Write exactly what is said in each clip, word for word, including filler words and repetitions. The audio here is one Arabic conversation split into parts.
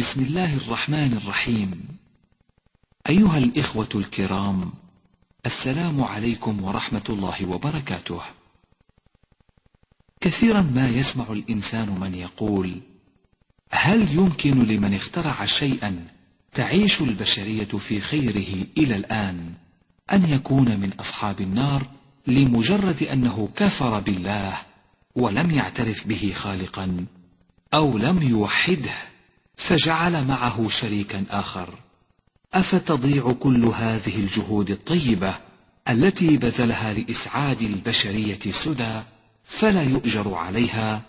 بسم الله الرحمن الرحيم. أيها الإخوة الكرام، السلام عليكم ورحمة الله وبركاته. كثيرا ما يسمع الإنسان من يقول: هل يمكن لمن اخترع شيئا تعيش البشرية في خيره إلى الآن أن يكون من أصحاب النار لمجرد أنه كفر بالله ولم يعترف به خالقا، أو لم يوحده فجعل معه شريكا آخر؟ أفتضيع كل هذه الجهود الطيبة التي بذلها لإسعاد البشرية سدى فلا يؤجر عليها؟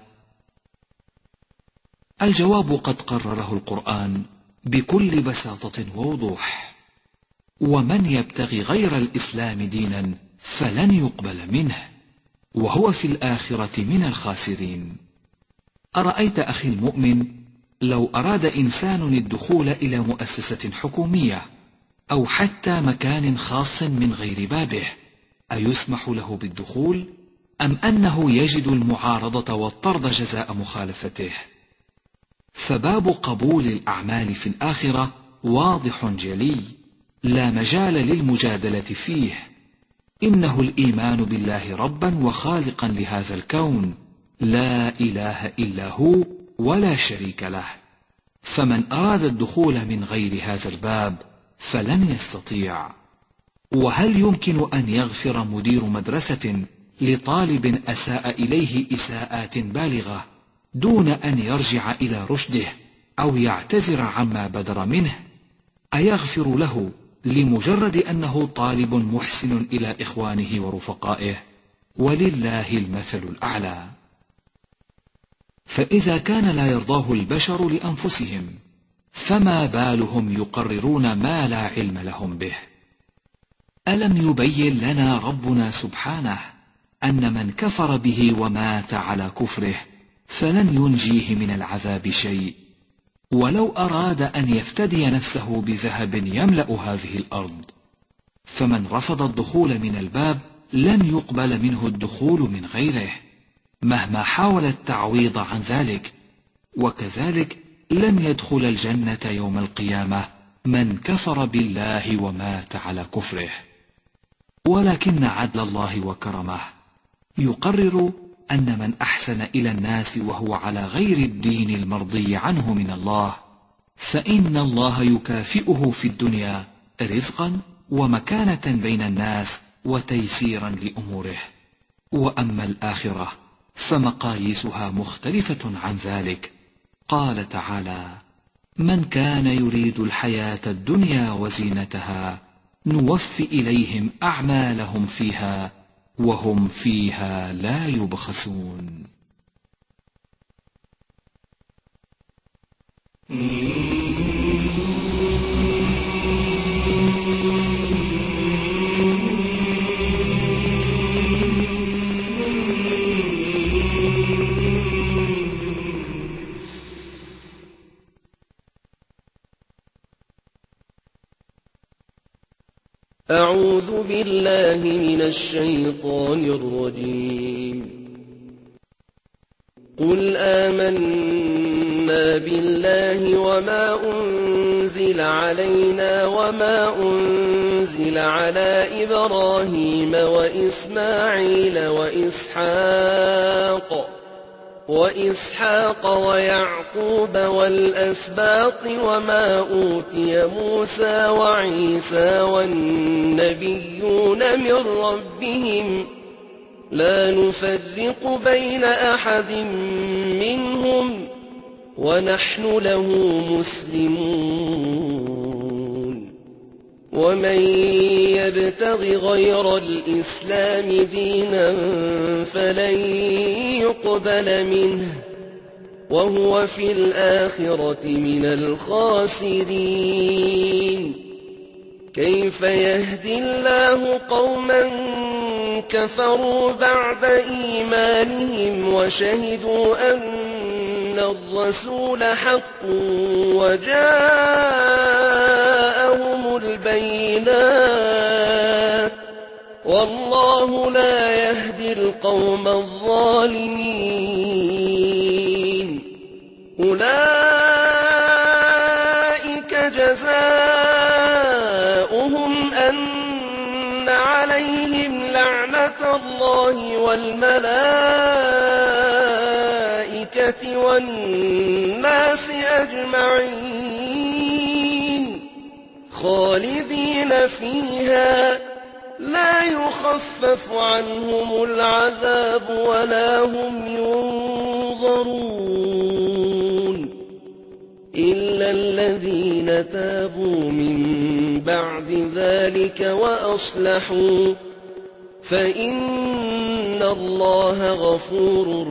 الجواب قد قرره القرآن بكل بساطة ووضوح: ومن يبتغي غير الإسلام دينا فلن يقبل منه وهو في الآخرة من الخاسرين. أرأيت أخي المؤمن لو أراد إنسان الدخول إلى مؤسسة حكومية أو حتى مكان خاص من غير بابه، أيسمح له بالدخول أم أنه يجد المعارضة والطرد جزاء مخالفته؟ فباب قبول الأعمال في الآخرة واضح جلي، لا مجال للمجادلة فيه. إنه الإيمان بالله ربا وخالقا لهذا الكون، لا إله إلا هو ولا شريك له. فمن أراد الدخول من غير هذا الباب فلن يستطيع. وهل يمكن أن يغفر مدير مدرسة لطالب أساء إليه إساءات بالغة دون أن يرجع إلى رشده أو يعتذر عما بدر منه؟ أيغفر له لمجرد أنه طالب محسن إلى إخوانه ورفقائه؟ ولله المثل الأعلى. فإذا كان لا يرضاه البشر لأنفسهم، فما بالهم يقررون ما لا علم لهم به؟ ألم يبين لنا ربنا سبحانه أن من كفر به ومات على كفره فلن ينجيه من العذاب شيء، ولو أراد أن يفتدي نفسه بذهب يملأ هذه الأرض؟ فمن رفض الدخول من الباب لن يقبل منه الدخول من غيره مهما حاول التعويض عن ذلك. وكذلك لن يدخل الجنة يوم القيامة من كفر بالله ومات على كفره. ولكن عدل الله وكرمه يقرر أن من أحسن إلى الناس وهو على غير الدين المرضي عنه من الله، فإن الله يكافئه في الدنيا رزقا ومكانة بين الناس وتيسيرا لأموره. وأما الآخرة فمقاييسها مختلفة عن ذلك. قال تعالى: من كان يريد الحياة الدنيا وزينتها نوف إليهم أعمالهم فيها وهم فيها لا يبخسون. أعوذ بالله من الشيطان الرجيم. قل آمنا بالله وما أنزل علينا وما أنزل على إبراهيم وإسماعيل وإسحاق وإسحاق ويعقوب والأسباط وما أوتي موسى وعيسى والنبيون من ربهم لا نفرق بين أحد منهم ونحن له مسلمون. ومن يبتغ غير الإسلام دينا فلن يقبل منه وهو في الآخرة من الخاسرين. كيف يهدي الله قوما كفروا بعد إيمانهم وشهدوا أن الرسول حق وجاءهم البينات والله لا يهدي القوم الظالمين. أولئك الله والملائكة والناس أجمعين خالدين فيها لا يخفف عنهم العذاب ولا هم ينظرون إلا الذين تابوا من بعد ذلك وأصلحوا فإن الله غفور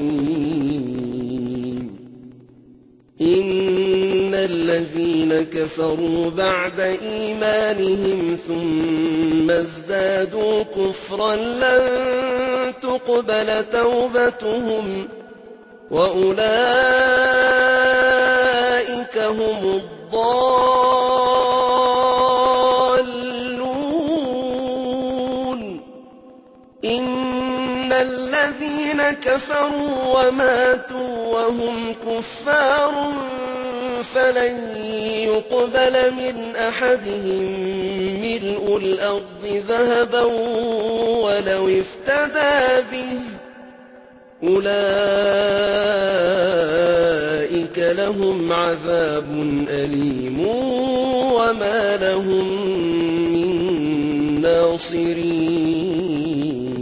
رحيم إن الذين كفروا بعد إيمانهم ثم ازدادوا كفرا لن تقبل توبتهم وأولئك هم الضالون إن الذين كفروا وماتوا وهم كفار فلن يقبل من أحدهم ملء الأرض ذهبا ولو افتدى به أولئك لهم عذاب أليم وما لهم من ناصرين.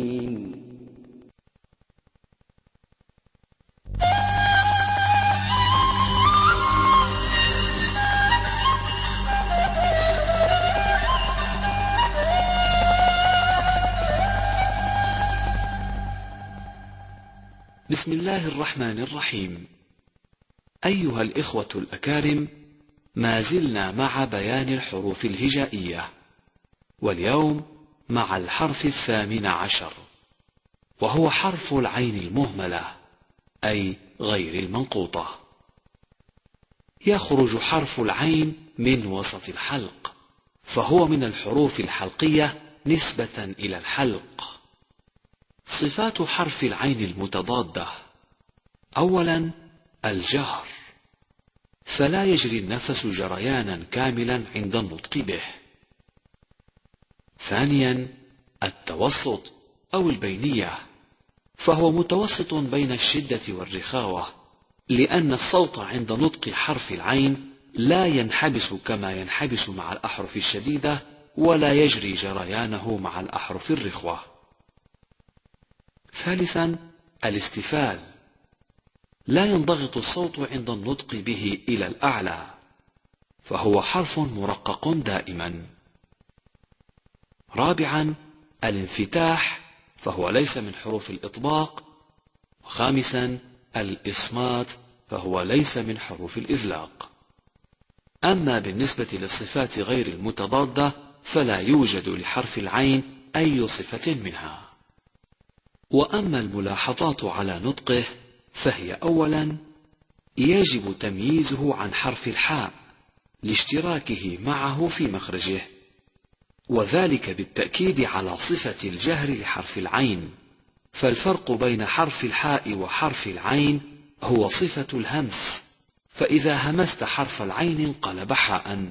بسم الله الرحمن الرحيم. أيها الإخوة الأكارم، ما زلنا مع بيان الحروف الهجائية، واليوم مع الحرف الثامن عشر، وهو حرف العين المهملة أي غير المنقوطة. يخرج حرف العين من وسط الحلق، فهو من الحروف الحلقية نسبة إلى الحلق. صفات حرف العين المتضادة: أولا الجهر، فلا يجري النفس جريانا كاملا عند النطق به. ثانيا التوسط أو البينية، فهو متوسط بين الشدة والرخاوة، لأن الصوت عند نطق حرف العين لا ينحبس كما ينحبس مع الأحرف الشديدة، ولا يجري جريانه مع الأحرف الرخوة. ثالثا الاستفال، لا ينضغط الصوت عند النطق به إلى الأعلى، فهو حرف مرقق دائما. رابعا الانفتاح، فهو ليس من حروف الإطباق. وخامسا الإصمات، فهو ليس من حروف الإذلاق. أما بالنسبة للصفات غير المتضادة فلا يوجد لحرف العين أي صفة منها. وأما الملاحظات على نطقه فهي: أولا يجب تمييزه عن حرف الحاء لاشتراكه معه في مخرجه، وذلك بالتأكيد على صفة الجهر لحرف العين، فالفرق بين حرف الحاء وحرف العين هو صفة الهمس، فإذا همست حرف العين انقلب حاء.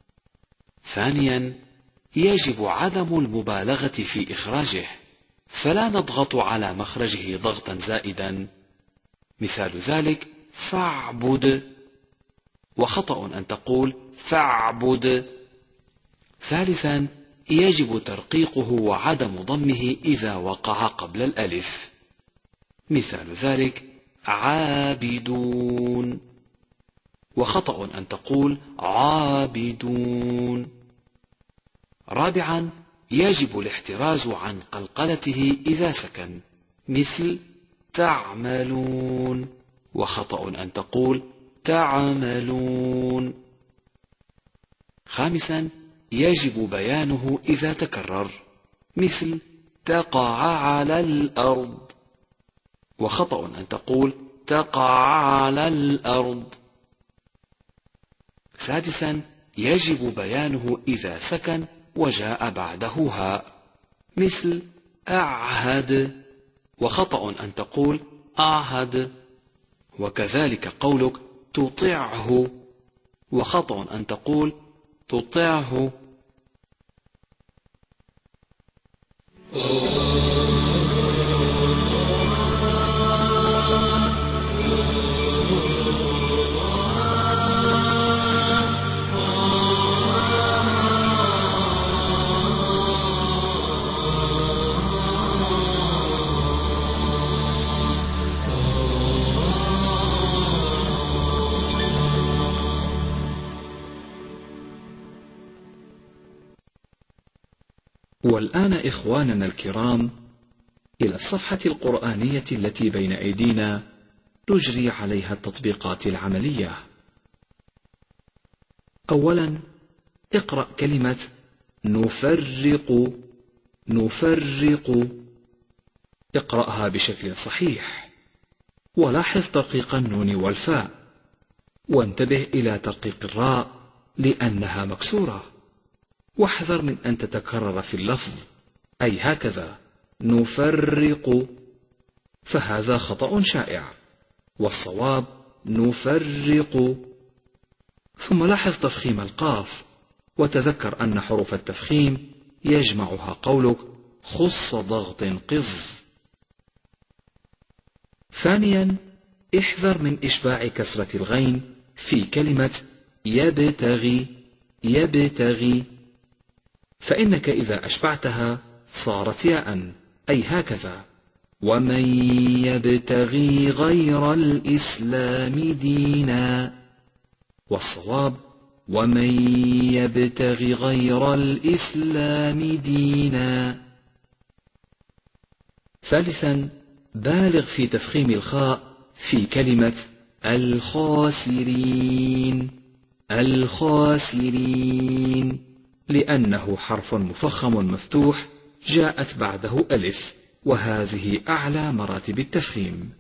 ثانيا يجب عدم المبالغة في إخراجه، فلا نضغط على مخرجه ضغطا زائدا، مثال ذلك فاعبد، وخطأ أن تقول فاعبد. ثالثا يجب ترقيقه وعدم ضمه إذا وقع قبل الألف، مثال ذلك عابدون، وخطأ أن تقول عابدون. رابعا يجب الاحتراز عن قلقلته إذا سكن، مثل تعملون، وخطأ أن تقول تعملون. خامسا يجب بيانه إذا تكرر، مثل تقع على الأرض، وخطأ أن تقول تقع على الأرض. سادسا يجب بيانه إذا سكن وجاء بعده هاء، مثل أعهد، وخطأ أن تقول أعهد. وكذلك قولك تطعه، وخطأ أن تقول تطعه. والآن إخواننا الكرام، إلى الصفحة القرآنية التي بين أيدينا نجري عليها التطبيقات العملية. أولا اقرأ كلمة نفرق. نفرق اقرأها بشكل صحيح، ولاحظ ترقيق النون والفاء، وانتبه إلى ترقيق الراء لأنها مكسورة، واحذر من أن تتكرر في اللفظ، أي هكذا نفرق، فهذا خطأ شائع، والصواب نفرق. ثم لاحظ تفخيم القاف، وتذكر أن حروف التفخيم يجمعها قولك خص ضغط قض. ثانيا احذر من إشباع كسرة الغين في كلمة يبتغي. يبتغي فإنك إذا أشبعتها صارت ياء، أي هكذا ومن يبتغي غير الإسلام دينا، والصواب ومن يبتغي غير الإسلام دينا. ثالثا بالغ في تفخيم الخاء في كلمة الخاسرين. الخاسرين لأنه حرف مفخم مفتوح جاءت بعده ألف، وهذه أعلى مراتب التفخيم.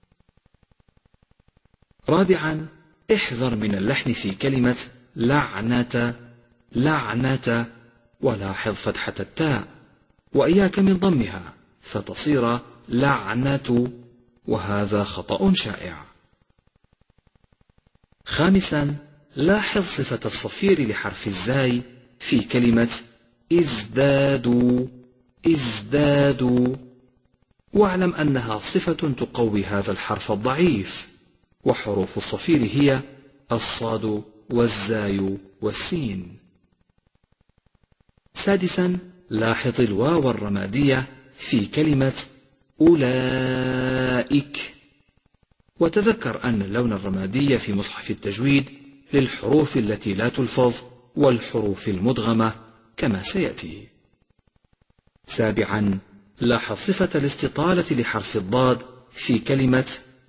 رابعا احذر من اللحن في كلمة لعنة. لعنة ولاحظ فتحة التاء، وإياك من ضمها فتصير لعنة، وهذا خطأ شائع. خامسا لاحظ صفة الصفير لحرف الزاي في كلمة ازدادوا. ازدادوا واعلم أنها صفة تقوي هذا الحرف الضعيف، وحروف الصفير هي الصاد والزاي والسين. سادسا لاحظ الواو الرمادية في كلمة أولئك، وتذكر أن اللون الرمادي في مصحف التجويد للحروف التي لا تلفظ والحروف المدغمة كما سيأتي. سابعا لاحظ صفة الاستطالة لحرف الضاد في كلمة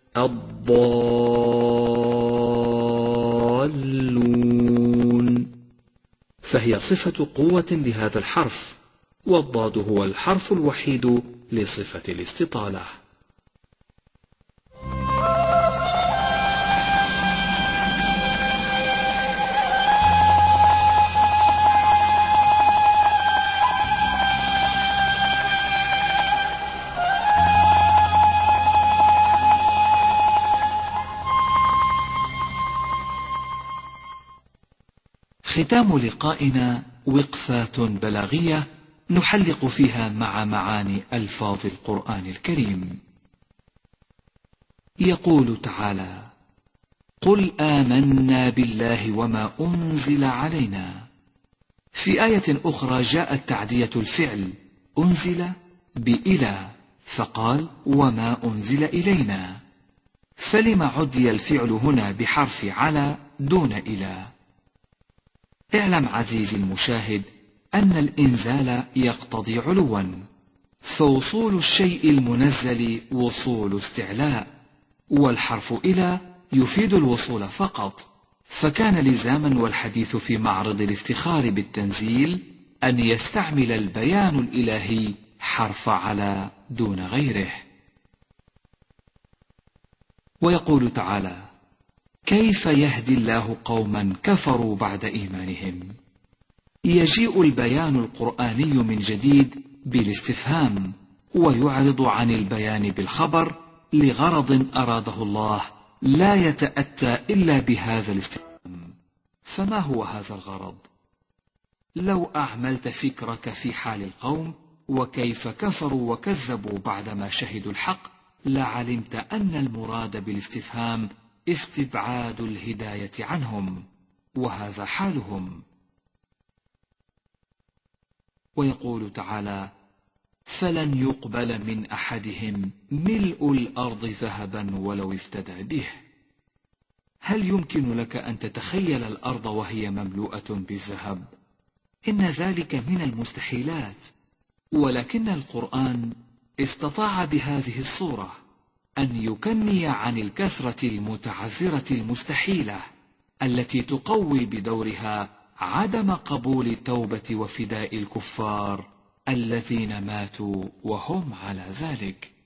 الضالون، فهي صفة قوة لهذا الحرف، والضاد هو الحرف الوحيد لصفة الاستطالة. ختام لقائنا وقفات بلاغية نحلق فيها مع معاني ألفاظ القرآن الكريم. يقول تعالى: قل آمنا بالله وما أنزل علينا. في آية أخرى جاءت تعدية الفعل أنزل بإلى، فقال وما أنزل إلينا، فلم عدي الفعل هنا بحرف على دون إلى؟ اعلم عزيزي المشاهد أن الإنزال يقتضي علوا، فوصول الشيء المنزل وصول استعلاء، والحرف إلى يفيد الوصول فقط، فكان لزاما والحديث في معرض الافتخار بالتنزيل أن يستعمل البيان الإلهي حرف على دون غيره. ويقول تعالى: كيف يهدي الله قوما كفروا بعد إيمانهم؟ يجيء البيان القرآني من جديد بالاستفهام، ويعرض عن البيان بالخبر لغرض أراده الله لا يتأتى إلا بهذا الاستفهام. فما هو هذا الغرض؟ لو أعملت فكرك في حال القوم وكيف كفروا وكذبوا بعدما شهدوا الحق لعلمت أن المراد بالاستفهام استبعاد الهداية عنهم، وهذا حالهم. ويقول تعالى: فلن يقبل من أحدهم ملء الأرض ذهبا ولو افتدى به. هل يمكن لك أن تتخيل الأرض وهي مملوءة بالذهب؟ إن ذلك من المستحيلات، ولكن القرآن استطاع بهذه الصورة أن يكني عن الكثرة المتعذرة المستحيلة التي تقوي بدورها عدم قبول التوبة وفداء الكفار الذين ماتوا وهم على ذلك.